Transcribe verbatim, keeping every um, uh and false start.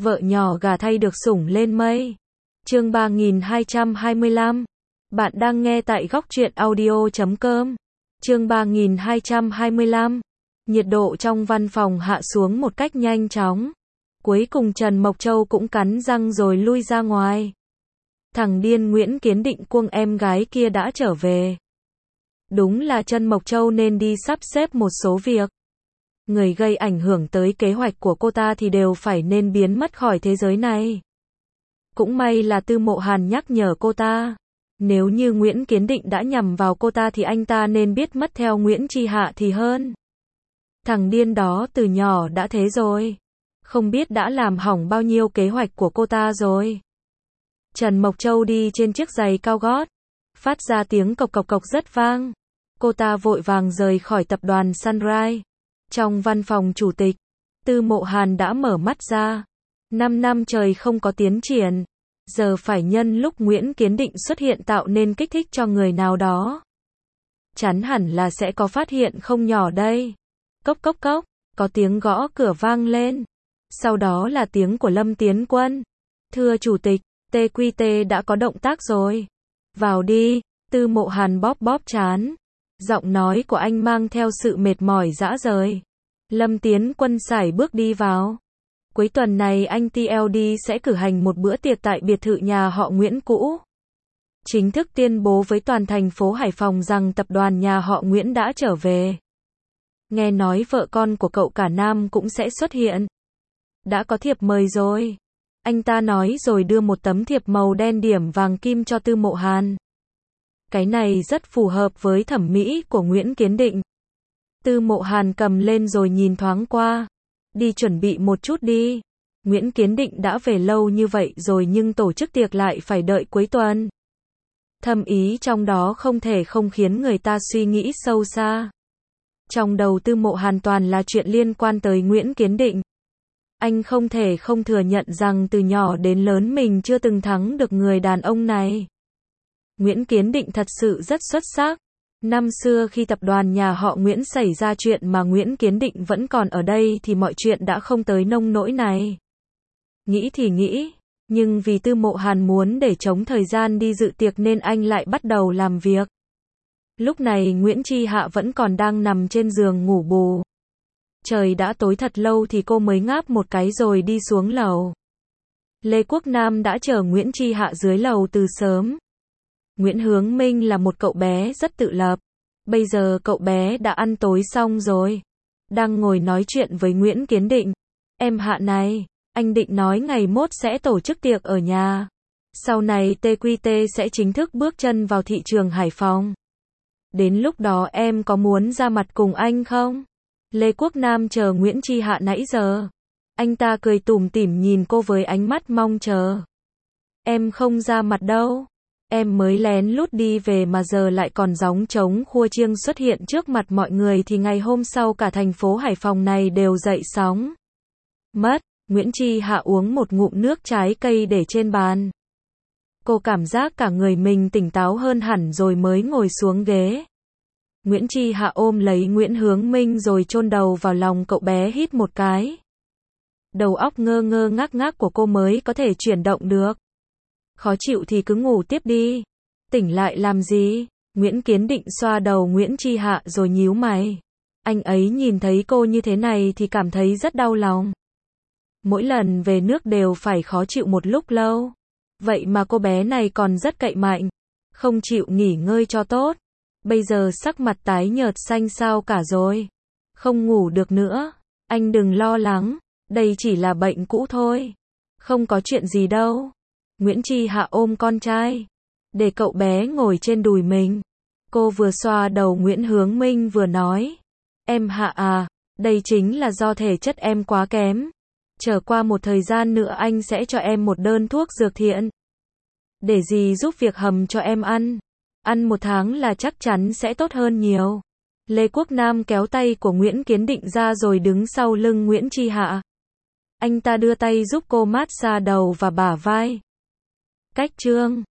Vợ nhỏ gà thay được sủng lên mây. Chương ba nghìn hai trăm hai mươi lăm. Bạn đang nghe tại góc truyện audio chấm com. Chương ba nghìn hai trăm hai mươi lăm. Nhiệt độ trong văn phòng hạ xuống một cách nhanh chóng. Cuối cùng Trần Mộc Châu cũng cắn răng rồi lui ra ngoài. Thằng điên Nguyễn Kiến Định cuông em gái kia đã trở về. Đúng là Trần Mộc Châu nên đi sắp xếp một số việc. Người gây ảnh hưởng tới kế hoạch của cô ta thì đều phải nên biến mất khỏi thế giới này. Cũng may là Tư Mộ Hàn nhắc nhở cô ta. Nếu như Nguyễn Kiến Định đã nhằm vào cô ta thì anh ta nên biết mất theo Nguyễn Chi Hạ thì hơn. Thằng điên đó từ nhỏ đã thế rồi. Không biết đã làm hỏng bao nhiêu kế hoạch của cô ta rồi. Trần Mộc Châu đi trên chiếc giày cao gót. Phát ra tiếng cộc cộc cộc rất vang. Cô ta vội vàng rời khỏi tập đoàn Sunrise. Trong văn phòng chủ tịch, Tư Mộ Hàn đã mở mắt ra. Năm năm trời không có tiến triển. Giờ phải nhân lúc Nguyễn Kiến Định xuất hiện tạo nên kích thích cho người nào đó. Chắn hẳn là sẽ có phát hiện không nhỏ đây. Cốc cốc cốc, có tiếng gõ cửa vang lên. Sau đó là tiếng của Lâm Tiến Quân. Thưa chủ tịch, tê quy tê đã có động tác rồi. Vào đi, Tư Mộ Hàn bóp bóp trán. Giọng nói của anh mang theo sự mệt mỏi rã rời. Lâm Tiến Quân sải bước đi vào. Cuối tuần này anh tê lờ đê sẽ cử hành một bữa tiệc tại biệt thự nhà họ Nguyễn cũ. Chính thức tuyên bố với toàn thành phố Hải Phòng rằng tập đoàn nhà họ Nguyễn đã trở về. Nghe nói vợ con của cậu cả Nam cũng sẽ xuất hiện. Đã có thiệp mời rồi. Anh ta nói rồi đưa một tấm thiệp màu đen điểm vàng kim cho Tư Mộ Hàn. Cái này rất phù hợp với thẩm mỹ của Nguyễn Kiến Định. Tư Mộ Hàn cầm lên rồi nhìn thoáng qua. Đi chuẩn bị một chút đi. Nguyễn Kiến Định đã về lâu như vậy rồi nhưng tổ chức tiệc lại phải đợi cuối tuần. Thâm ý trong đó không thể không khiến người ta suy nghĩ sâu xa. Trong đầu Tư Mộ Hàn toàn là chuyện liên quan tới Nguyễn Kiến Định. Anh không thể không thừa nhận rằng từ nhỏ đến lớn mình chưa từng thắng được người đàn ông này. Nguyễn Kiến Định thật sự rất xuất sắc. Năm xưa khi tập đoàn nhà họ Nguyễn xảy ra chuyện mà Nguyễn Kiến Định vẫn còn ở đây thì mọi chuyện đã không tới nông nỗi này. Nghĩ thì nghĩ, nhưng vì Tư Mộ Hàn muốn để chống thời gian đi dự tiệc nên anh lại bắt đầu làm việc. Lúc này Nguyễn Chi Hạ vẫn còn đang nằm trên giường ngủ bù. Trời đã tối thật lâu thì cô mới ngáp một cái rồi đi xuống lầu. Lê Quốc Nam đã chờ Nguyễn Chi Hạ dưới lầu từ sớm. Nguyễn Hướng Minh là một cậu bé rất tự lập. Bây giờ cậu bé đã ăn tối xong rồi. Đang ngồi nói chuyện với Nguyễn Kiến Định. Em Hạ này, anh định nói ngày mốt sẽ tổ chức tiệc ở nhà. Sau này tê quy tê sẽ chính thức bước chân vào thị trường Hải Phòng. Đến lúc đó em có muốn ra mặt cùng anh không? Lê Quốc Nam chờ Nguyễn Chi Hạ nãy giờ. Anh ta cười tủm tỉm nhìn cô với ánh mắt mong chờ. Em không ra mặt đâu. Em mới lén lút đi về mà giờ lại còn gióng trống khua chiêng xuất hiện trước mặt mọi người thì ngày hôm sau cả thành phố Hải Phòng này đều dậy sóng. Mất, Nguyễn Chi Hạ uống một ngụm nước trái cây để trên bàn. Cô cảm giác cả người mình tỉnh táo hơn hẳn rồi mới ngồi xuống ghế. Nguyễn Chi Hạ ôm lấy Nguyễn Hướng Minh rồi chôn đầu vào lòng cậu bé hít một cái. Đầu óc ngơ ngơ ngác ngác của cô mới có thể chuyển động được. Khó chịu thì cứ ngủ tiếp đi. Tỉnh lại làm gì? Nguyễn Kiến Định xoa đầu Nguyễn Chi Hạ rồi nhíu mày. Anh ấy nhìn thấy cô như thế này thì cảm thấy rất đau lòng. Mỗi lần về nước đều phải khó chịu một lúc lâu. Vậy mà cô bé này còn rất cậy mạnh. Không chịu nghỉ ngơi cho tốt. Bây giờ sắc mặt tái nhợt xanh xao cả rồi. Không ngủ được nữa. Anh đừng lo lắng. Đây chỉ là bệnh cũ thôi. Không có chuyện gì đâu. Nguyễn Chi Hạ ôm con trai. Để cậu bé ngồi trên đùi mình. Cô vừa xoa đầu Nguyễn Hướng Minh vừa nói. Em Hạ à, đây chính là do thể chất em quá kém. Chờ qua một thời gian nữa anh sẽ cho em một đơn thuốc dược thiện. Để gì giúp việc hầm cho em ăn. Ăn một tháng là chắc chắn sẽ tốt hơn nhiều. Lê Quốc Nam kéo tay của Nguyễn Kiến Định ra rồi đứng sau lưng Nguyễn Chi Hạ. Anh ta đưa tay giúp cô mát xa đầu và bả vai. Cách chương